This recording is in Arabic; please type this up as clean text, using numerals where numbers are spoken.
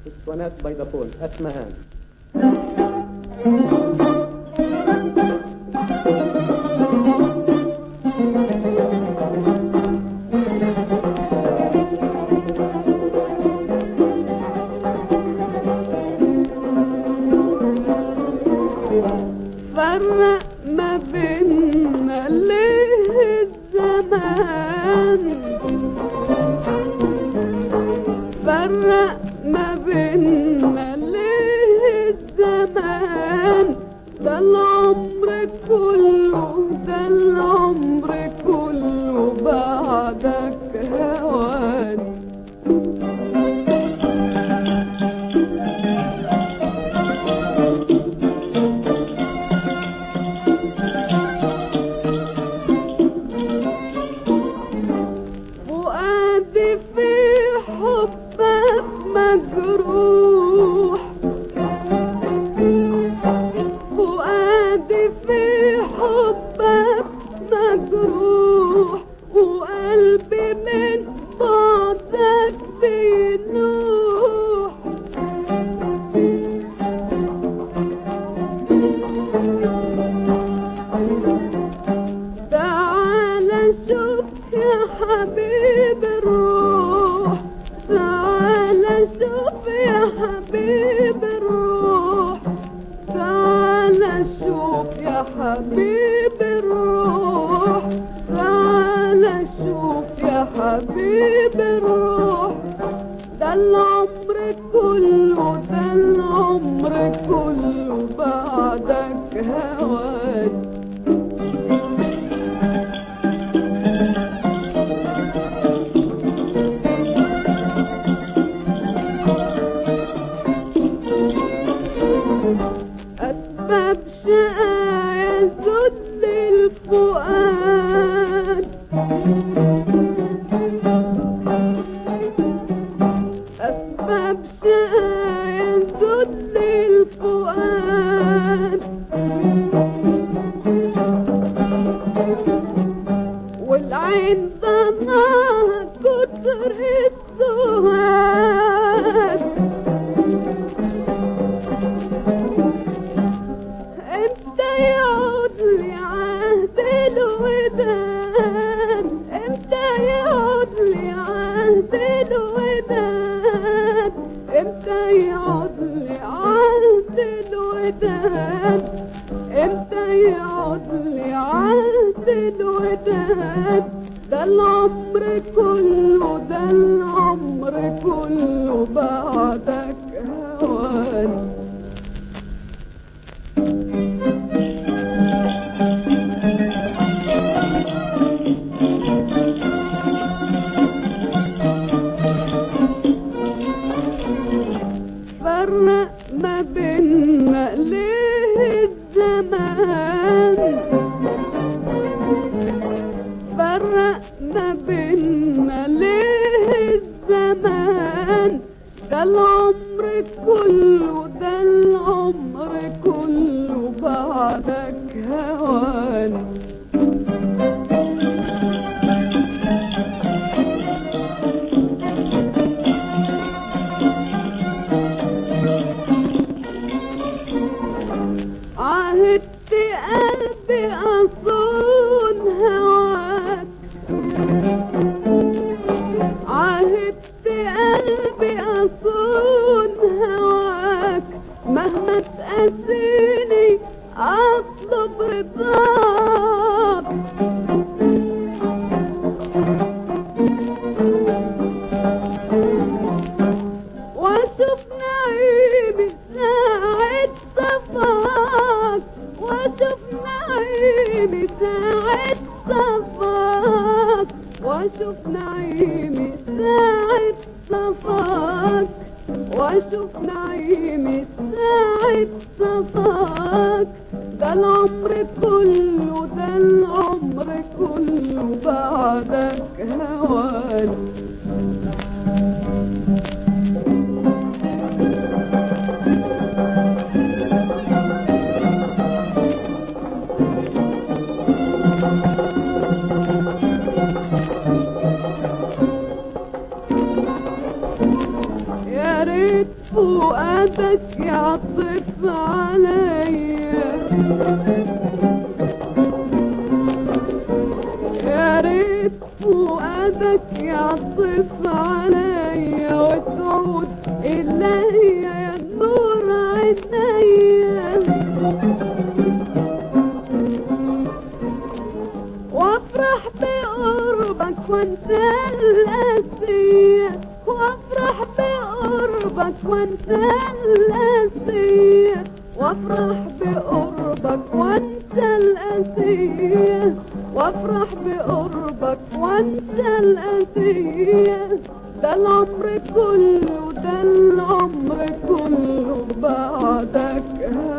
اسطوانات بيضافون اسمهان. فرق ما بيننا ليه الزمان، فرق ما بيننا ليه الزمان، ده العمر كله، ده العمر كله بعدك هواني. فؤادي في حبك مجروح، فؤادي في حبك مجروح، وقلبي من بعدك بينوح. تعال شوف يا حبيب الروح، تعال شوف يا حبيب الروح، تعال شوف يا حبيب الروح، تعال شوف يا حبيب الروح، ده العمر كله، ده العمر كله بعدك هواني. أسباب شقايا ذل الفؤاد، أسباب شقايا ذل الفؤاد، والعين ضناها كتر السواد. امتى يعود لي عهد الوداد، امتى يعود لي عهد الوداد، امتى يعود لي عهد الوداد، امتى يعود لي عهد الوداد، ده العمر كله، ده العمر كله بعدك هواني. فرق ما بيننا ليه الزمان، فرق ما بيننا ليه الزمان، ده العمر كله، ده العمر كله بعدك هواني. عهدت قلبي أصون هواك، عهدت قلبي أصون هواك، مهما تقاسيني أطلب رضاك. وأشوف نعيمي ساعة صفاك، وأشوف نعيمي ساعة صفاك، وأشوف نعيمي ساعة صفاك، وأشوف نعيمي ساعة صفاك، ده العمر كله، ده العمر كله بعدك هواني. يا ريت فؤادك يعطف عليا، يا ريت فؤادك يعطف عليا وتعود إلي يا نور عينيا، وافرح بقربك وانت الأسية، وافرح بقربك وانت الأسية، وافرح بقربك وانت الأسية، وافرح بقربك وانت الأسية. ده العمر كله، ده العمر كله بعدك